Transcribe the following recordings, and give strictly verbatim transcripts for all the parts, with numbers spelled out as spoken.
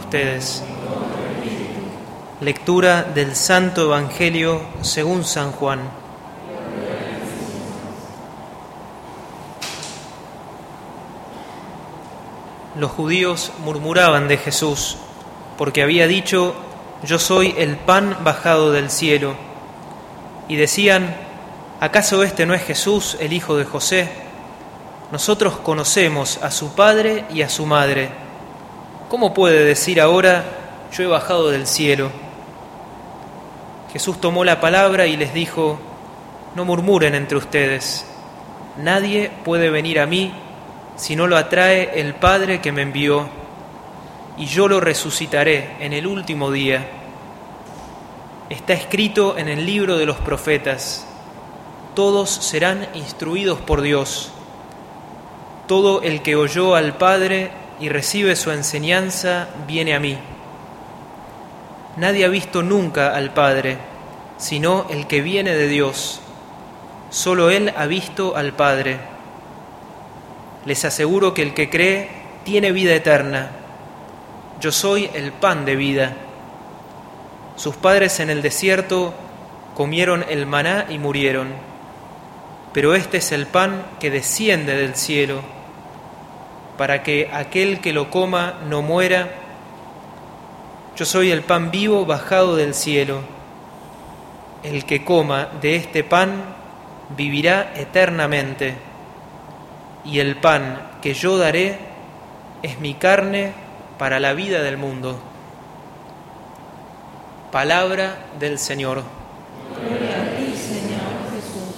ustedes. Lectura del Santo Evangelio según San Juan. Los judíos murmuraban de Jesús, porque había dicho: yo soy el pan bajado del cielo. Y decían: ¿acaso este no es Jesús, el hijo de José? Nosotros conocemos a su padre y a su madre. ¿Cómo puede decir ahora: yo he bajado del cielo? Jesús tomó la palabra y les dijo: no murmuren entre ustedes. Nadie puede venir a mí si no lo atrae el Padre que me envió, y yo lo resucitaré en el último día. Está escrito en el libro de los profetas: todos serán instruidos por Dios. Todo el que oyó al Padre y recibe su enseñanza viene a mí. Nadie ha visto nunca al Padre, sino el que viene de Dios. Solo Él ha visto al Padre. Les aseguro que el que cree tiene vida eterna. Yo soy el pan de vida. Sus padres en el desierto comieron el maná y murieron. Pero este es el pan que desciende del cielo, para que aquel que lo coma no muera. Yo soy el pan vivo bajado del cielo. El que coma de este pan vivirá eternamente. Y el pan que yo daré es mi carne para la vida del mundo. Palabra del Señor. Gloria a ti, Señor Jesús.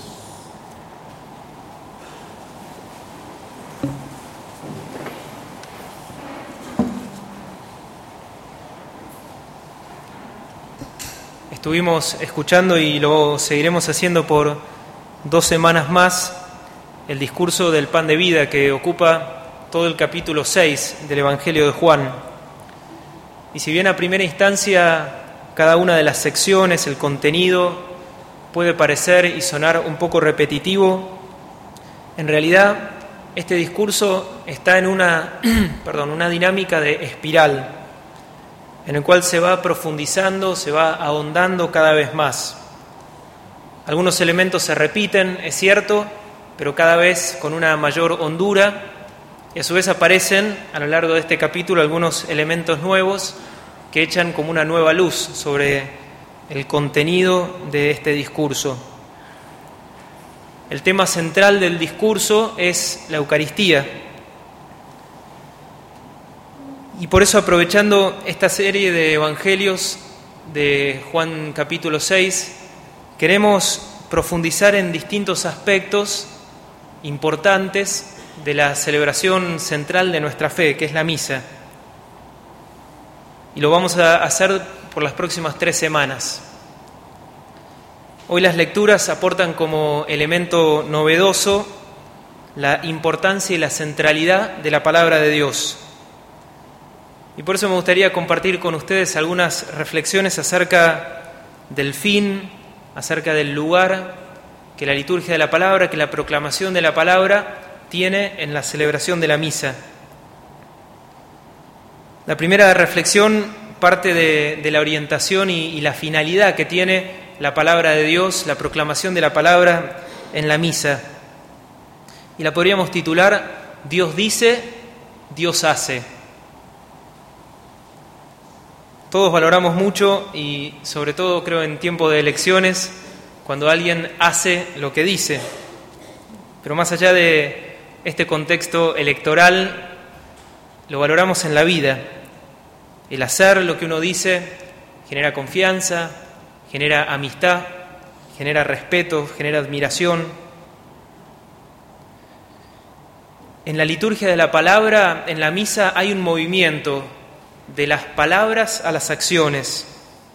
Estuvimos escuchando y lo seguiremos haciendo por dos semanas más el discurso del pan de vida que ocupa todo el capítulo seis del Evangelio de Juan. Y si bien a primera instancia cada una de las secciones, el contenido, puede parecer y sonar un poco repetitivo, en realidad este discurso está en una, perdón, una dinámica de espiral, en el cual se va profundizando, se va ahondando cada vez más. Algunos elementos se repiten, es cierto, pero cada vez con una mayor hondura, y a su vez aparecen a lo largo de este capítulo algunos elementos nuevos que echan como una nueva luz sobre el contenido de este discurso. El tema central del discurso es la Eucaristía. Y por eso, aprovechando esta serie de evangelios de Juan capítulo seis, queremos profundizar en distintos aspectos importantes de la celebración central de nuestra fe, que es la misa. Y lo vamos a hacer por las próximas tres semanas. Hoy las lecturas aportan como elemento novedoso la importancia y la centralidad de la palabra de Dios. Y por eso me gustaría compartir con ustedes algunas reflexiones acerca del fin, acerca del lugar que la liturgia de la palabra, que la proclamación de la palabra tiene en la celebración de la misa. La primera reflexión parte de, de la orientación y, y la finalidad que tiene la palabra de Dios, la proclamación de la palabra en la misa. Y la podríamos titular: Dios dice, Dios hace. Todos valoramos mucho, y sobre todo creo en tiempo de elecciones, cuando alguien hace lo que dice. Pero más allá de este contexto electoral, lo valoramos en la vida. El hacer lo que uno dice genera confianza, genera amistad, genera respeto, genera admiración. En la liturgia de la palabra, en la misa, hay un movimiento de las palabras a las acciones.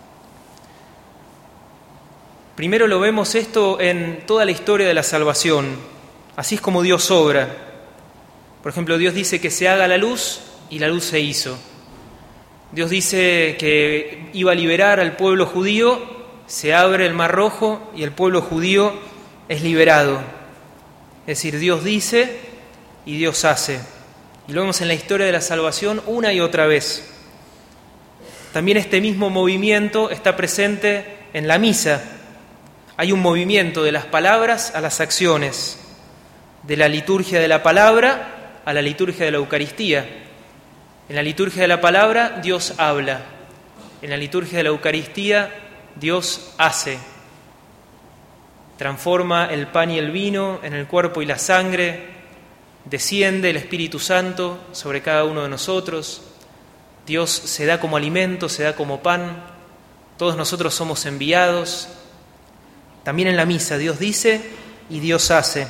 Primero lo vemos esto en toda la historia de la salvación. Así es como Dios obra. Por ejemplo, Dios dice que se haga la luz y la luz se hizo. Dios dice que iba a liberar al pueblo judío, se abre el Mar Rojo y el pueblo judío es liberado. Es decir, Dios dice y Dios hace. Y lo vemos en la historia de la salvación una y otra vez. también este mismo movimiento está presente en la misa. Hay un movimiento de las palabras a las acciones, de la liturgia de la palabra a la liturgia de la Eucaristía. En la liturgia de la palabra Dios habla, en la liturgia de la Eucaristía Dios hace. Transforma el pan y el vino en el cuerpo y la sangre, desciende el Espíritu Santo sobre cada uno de nosotros, Dios se da como alimento, se da como pan, todos nosotros somos enviados. También en la misa Dios dice y Dios hace.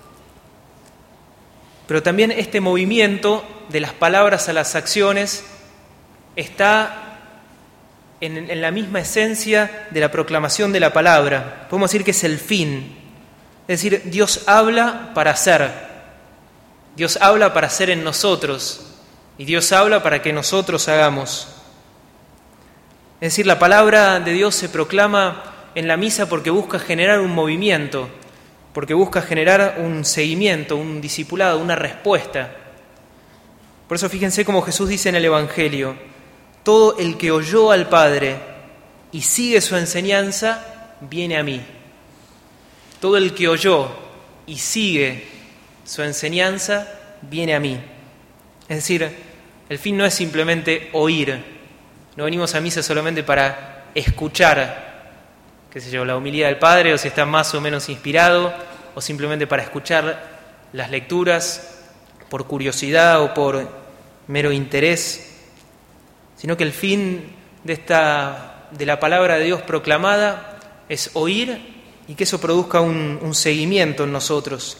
Pero también este movimiento de las palabras a las acciones está en, en la misma esencia de la proclamación de la palabra. Podemos decir que es el fin. Es decir, Dios habla para hacer. Dios habla para hacer en nosotros. Y Dios habla para que nosotros hagamos. Es decir, la palabra de Dios se proclama en la misa porque busca generar un movimiento, porque busca generar un seguimiento, un discipulado, una respuesta. Por eso fíjense cómo Jesús dice en el Evangelio: todo el que oyó al Padre y sigue su enseñanza, viene a mí. Todo el que oyó y sigue su enseñanza, viene a mí. Es decir, el fin no es simplemente oír. No venimos a misa solamente para escuchar, qué sé yo, la homilía del Padre, o si está más o menos inspirado, o simplemente para escuchar las lecturas por curiosidad o por mero interés, sino que el fin de esta de la palabra de Dios proclamada es oír y que eso produzca un, un seguimiento en nosotros.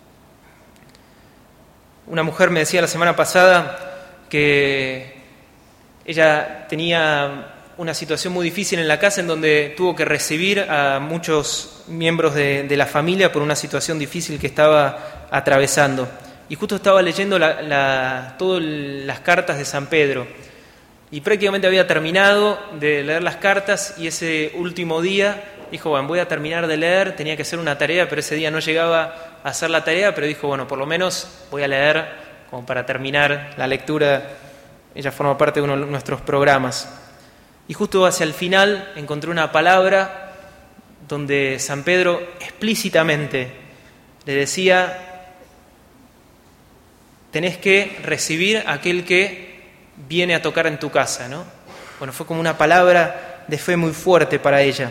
Una mujer me decía la semana pasada que ella tenía una situación muy difícil en la casa en donde tuvo que recibir a muchos miembros de, de la familia por una situación difícil que estaba atravesando. Y justo estaba leyendo la, la, todas las cartas de San Pedro. Y prácticamente había terminado de leer las cartas y ese último día dijo, bueno, voy a terminar de leer, tenía que hacer una tarea, pero ese día no llegaba a hacer la tarea, pero dijo, bueno, por lo menos voy a leer como para terminar la lectura. Ella forma parte de uno de nuestros programas. Y justo hacia el final encontré una palabra donde San Pedro explícitamente le decía, tenés que recibir a aquel que viene a tocar en tu casa, ¿no? Bueno, fue como una palabra de fe muy fuerte para ella.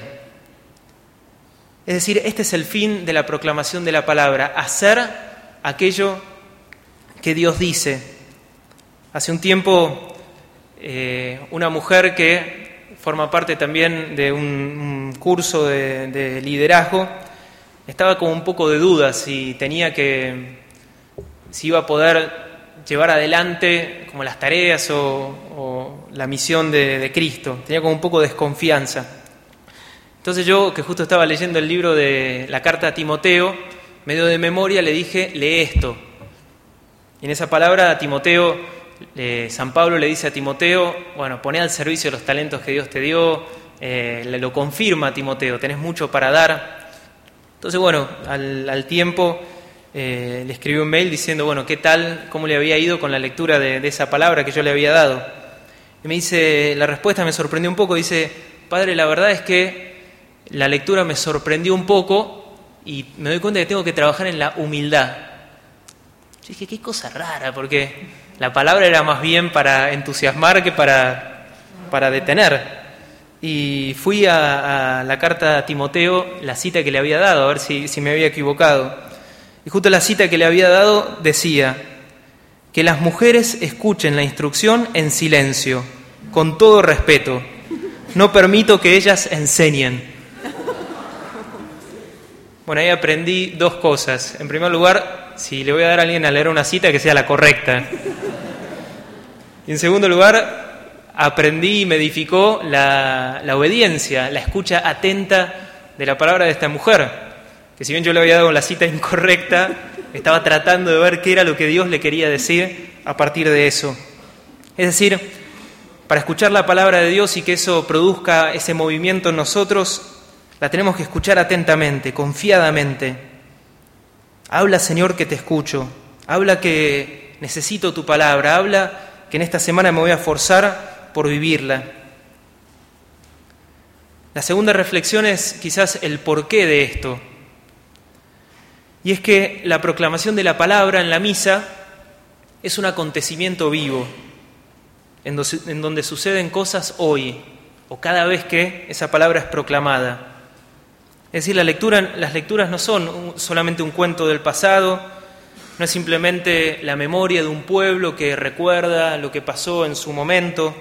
Es decir, este es el fin de la proclamación de la palabra, hacer aquello que Dios dice. Hace un tiempo, eh, una mujer que forma parte también de un, un curso de, de liderazgo, estaba con un poco de dudas si tenía que, si iba a poder llevar adelante como las tareas o, o la misión de, de Cristo. Tenía como un poco de desconfianza. Entonces yo, que justo estaba leyendo el libro de la carta a Timoteo, medio de memoria le dije, lee esto. Y en esa palabra a Timoteo, eh, San Pablo le dice a Timoteo, bueno, poné al servicio los talentos que Dios te dio, eh, le lo confirma a Timoteo, tenés mucho para dar. Entonces bueno, al, al tiempo eh, le escribí un mail diciendo, bueno, ¿qué tal? ¿Cómo le había ido con la lectura de, de esa palabra que yo le había dado? Y me dice, la respuesta me sorprendió un poco, dice, padre, la verdad es que la lectura me sorprendió un poco y me doy cuenta que tengo que trabajar en la humildad. Yo dije, qué cosa rara, porque la palabra era más bien para entusiasmar que para, para detener. Y fui a, a la carta a Timoteo, la cita que le había dado, a ver si, si me había equivocado. Y justo la cita que le había dado decía, que las mujeres escuchen la instrucción en silencio, con todo respeto. No permito que ellas enseñen. Bueno, ahí aprendí dos cosas. En primer lugar, si le voy a dar a alguien a leer una cita, que sea la correcta. Y en segundo lugar, aprendí y me edificó la, la obediencia, la escucha atenta de la palabra de esta mujer, que si bien yo le había dado la cita incorrecta, estaba tratando de ver qué era lo que Dios le quería decir a partir de eso. Es decir, para escuchar la palabra de Dios y que eso produzca ese movimiento en nosotros, la tenemos que escuchar atentamente, confiadamente. Habla, Señor, que te escucho. Habla que necesito tu palabra. Habla que en esta semana me voy a forzar por vivirla. La segunda reflexión es quizás el porqué de esto. Y es que la proclamación de la palabra en la misa es un acontecimiento vivo, en donde suceden cosas hoy, o cada vez que esa palabra es proclamada. Es decir, la lectura, las lecturas no son solamente un cuento del pasado, no es simplemente la memoria de un pueblo que recuerda lo que pasó en su momento,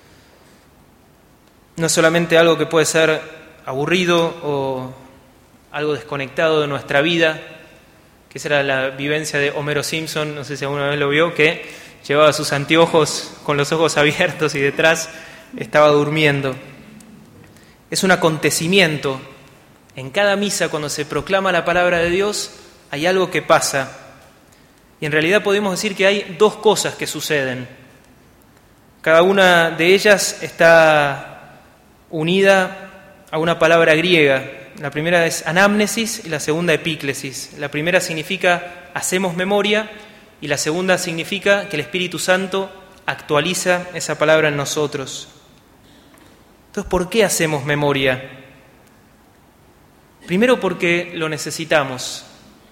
no es solamente algo que puede ser aburrido o algo desconectado de nuestra vida, que esa era la vivencia de Homero Simpson, no sé si alguna vez lo vio, que llevaba sus anteojos con los ojos abiertos y detrás estaba durmiendo. Es un acontecimiento. En cada misa, cuando se proclama la palabra de Dios, hay algo que pasa. Y en realidad podemos decir que hay dos cosas que suceden. Cada una de ellas está unida a una palabra griega. La primera es anamnesis y la segunda epíclesis. La primera significa hacemos memoria y la segunda significa que el Espíritu Santo actualiza esa palabra en nosotros. Entonces, ¿por qué hacemos memoria? Primero porque lo necesitamos.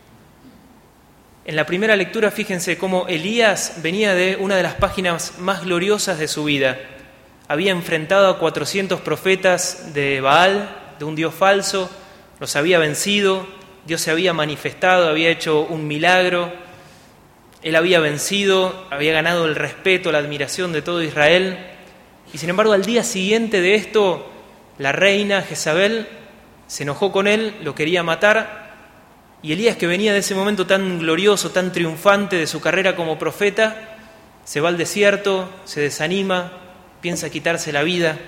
En la primera lectura, fíjense cómo Elías venía de una de las páginas más gloriosas de su vida. Había enfrentado a cuatrocientos profetas de Baal, de un dios falso, los había vencido, Dios se había manifestado, había hecho un milagro, él había vencido, había ganado el respeto, la admiración de todo Israel. Y sin embargo, al día siguiente de esto, la reina Jezabel se enojó con él, lo quería matar, y Elías, que venía de ese momento tan glorioso, tan triunfante de su carrera como profeta, se va al desierto, se desanima, piensa quitarse la vida.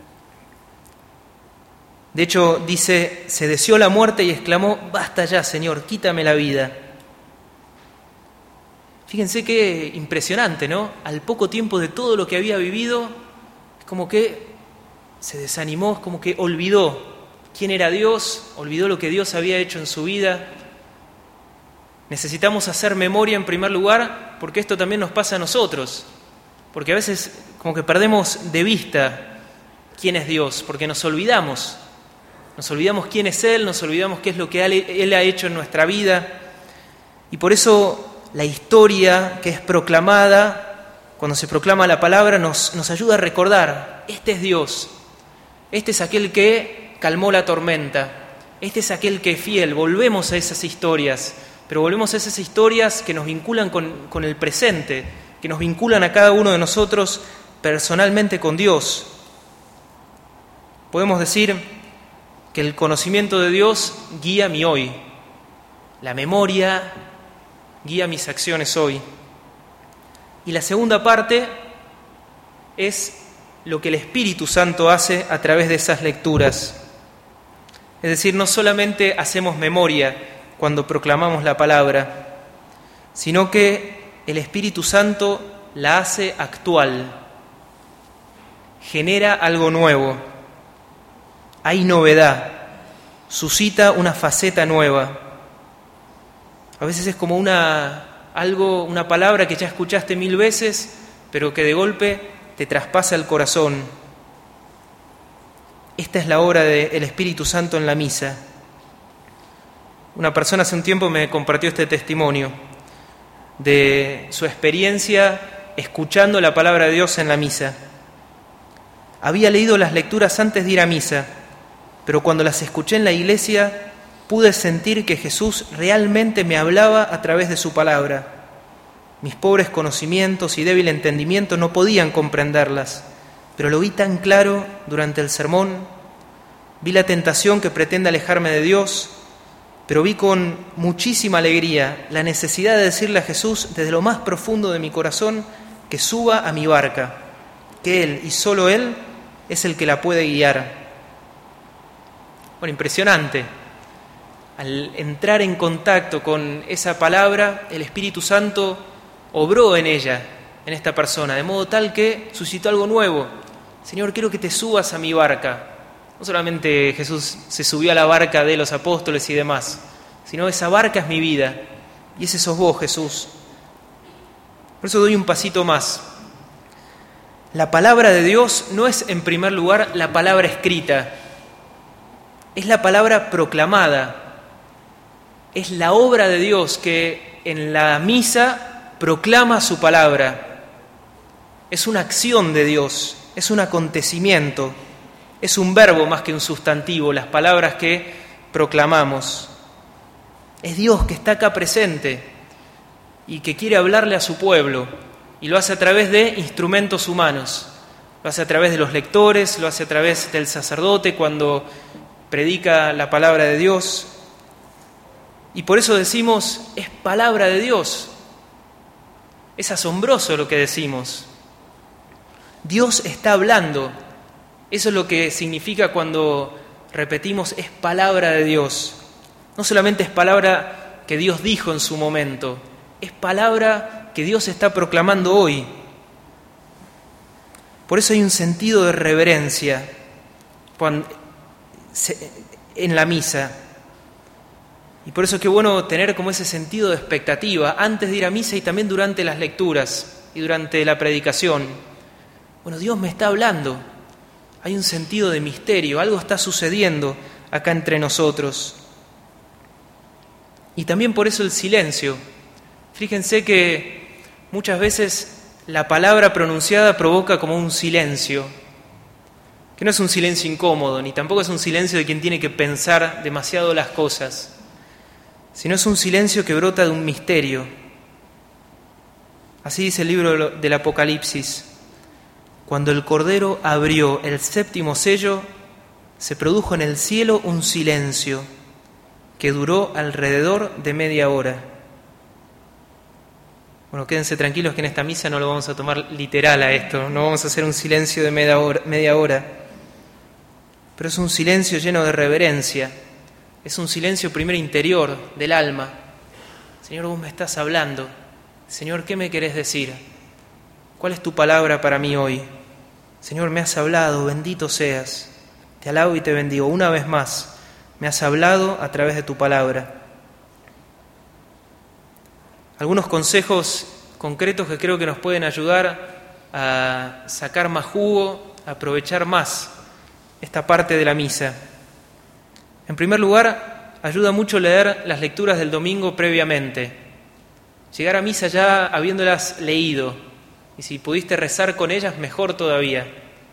De hecho, dice, se deseó la muerte y exclamó, basta ya, Señor, quítame la vida. Fíjense qué impresionante, ¿no? Al poco tiempo de todo lo que había vivido, es como que se desanimó, es como que olvidó quién era Dios, olvidó lo que Dios había hecho en su vida. Necesitamos hacer memoria en primer lugar, porque esto también nos pasa a nosotros, porque a veces como que perdemos de vista quién es Dios, porque nos olvidamos, nos olvidamos quién es Él, nos olvidamos qué es lo que Él ha hecho en nuestra vida, y por eso la historia que es proclamada, cuando se proclama la palabra, nos, nos ayuda a recordar, este es Dios, este es aquel que calmó la tormenta, este es aquel que es fiel. Volvemos a esas historias, pero volvemos a esas historias que nos vinculan con, con el presente, que nos vinculan a cada uno de nosotros personalmente con Dios. Podemos decir que el conocimiento de Dios guía mi hoy, la memoria guía mis acciones hoy. Y la segunda parte es lo que el Espíritu Santo hace a través de esas lecturas. Es decir, no solamente hacemos memoria cuando proclamamos la palabra, sino que el Espíritu Santo la hace actual, genera algo nuevo, hay novedad, suscita una faceta nueva. A veces es como una, algo, una palabra que ya escuchaste mil veces, pero que de golpe te traspasa el corazón. Esta es la obra del Espíritu Santo en la misa. Una persona hace un tiempo me compartió este testimonio de su experiencia escuchando la palabra de Dios en la misa. Había leído las lecturas antes de ir a misa, pero cuando las escuché en la iglesia pude sentir que Jesús realmente me hablaba a través de su palabra. Mis pobres conocimientos y débil entendimiento no podían comprenderlas, pero lo vi tan claro durante el sermón. Vi la tentación que pretende alejarme de Dios, pero vi con muchísima alegría la necesidad de decirle a Jesús desde lo más profundo de mi corazón que suba a mi barca, que Él y solo Él es el que la puede guiar. Bueno, impresionante. Al entrar en contacto con esa palabra, el Espíritu Santo obró en ella, en esta persona, de modo tal que suscitó algo nuevo. Señor, quiero que te subas a mi barca. No solamente Jesús se subió a la barca de los apóstoles y demás, sino esa barca es mi vida, y ese sos vos, Jesús. Por eso doy un pasito más. La palabra de Dios no es, en primer lugar, la palabra escrita. es la palabra proclamada, es la obra de Dios que en la misa proclama su palabra. Es una acción de Dios, es un acontecimiento, es un verbo más que un sustantivo, las palabras que proclamamos. Es Dios que está acá presente y que quiere hablarle a su pueblo, y lo hace a través de instrumentos humanos. Lo hace a través de los lectores, lo hace a través del sacerdote cuando predica la palabra de Dios. Y por eso decimos, es palabra de Dios. Es asombroso lo que decimos. Dios está hablando. Eso es lo que significa cuando repetimos, es palabra de Dios. No solamente es palabra que Dios dijo en su momento, es palabra que Dios está proclamando hoy. Por eso hay un sentido de reverencia en la misa. Y por eso qué bueno tener como ese sentido de expectativa antes de ir a misa y también durante las lecturas y durante la predicación. Bueno, Dios me está hablando. Hay un sentido de misterio, algo está sucediendo acá entre nosotros. Y también por eso el silencio. Fíjense que muchas veces la palabra pronunciada provoca como un silencio, que no es un silencio incómodo, ni tampoco es un silencio de quien tiene que pensar demasiado las cosas, sino es un silencio que brota de un misterio. Así dice el libro del Apocalipsis. Cuando el Cordero abrió el séptimo sello, se produjo en el cielo un silencio que duró alrededor de media hora. Bueno, quédense tranquilos que en esta misa no lo vamos a tomar literal a esto, no vamos a hacer un silencio de media hora, media hora, pero es un silencio lleno de reverencia, es un silencio primero interior del alma. Señor, vos me estás hablando. Señor, ¿qué me querés decir? ¿Cuál es tu palabra para mí hoy? Señor, me has hablado, bendito seas. Te alabo y te bendigo. Una vez más, me has hablado a través de tu palabra. Algunos consejos concretos que creo que nos pueden ayudar a sacar más jugo, a aprovechar más esta parte de la misa. En primer lugar, ayuda mucho leer las lecturas del domingo previamente. Llegar a misa ya habiéndolas leído, y si pudiste rezar con ellas, mejor todavía.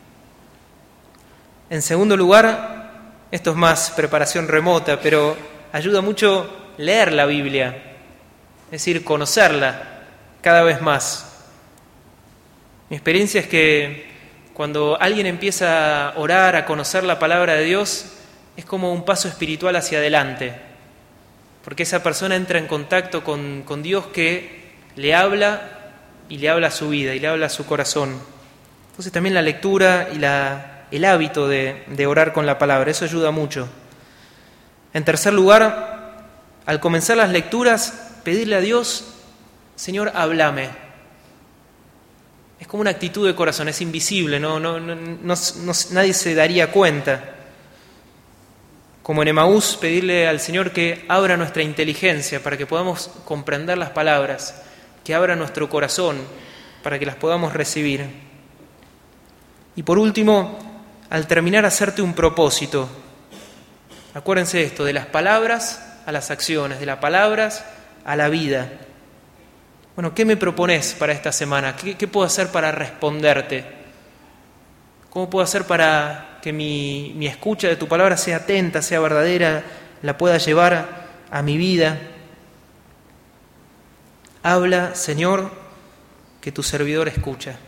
En segundo lugar, esto es más preparación remota, pero ayuda mucho leer la Biblia, es decir, conocerla cada vez más. Mi experiencia es que cuando alguien empieza a orar, a conocer la palabra de Dios, es como un paso espiritual hacia adelante, porque esa persona entra en contacto con, con Dios que le habla y le habla a su vida y le habla a su corazón. Entonces también la lectura y la, el hábito de, de orar con la palabra, eso ayuda mucho. En tercer lugar, al comenzar las lecturas, pedirle a Dios, Señor, háblame. Es como una actitud de corazón, es invisible, no, no, no, no, no, nadie se daría cuenta. Como en Emaús, pedirle al Señor que abra nuestra inteligencia para que podamos comprender las palabras, que abra nuestro corazón para que las podamos recibir. Y por último, al terminar, hacerte un propósito. Acuérdense de esto, de las palabras a las acciones, de las palabras a la vida. Bueno, ¿qué me propones para esta semana? ¿Qué, qué puedo hacer para responderte? ¿Cómo puedo hacer para que mi, mi escucha de tu palabra sea atenta, sea verdadera, la pueda llevar a mi vida? Habla, Señor, que tu servidor escucha.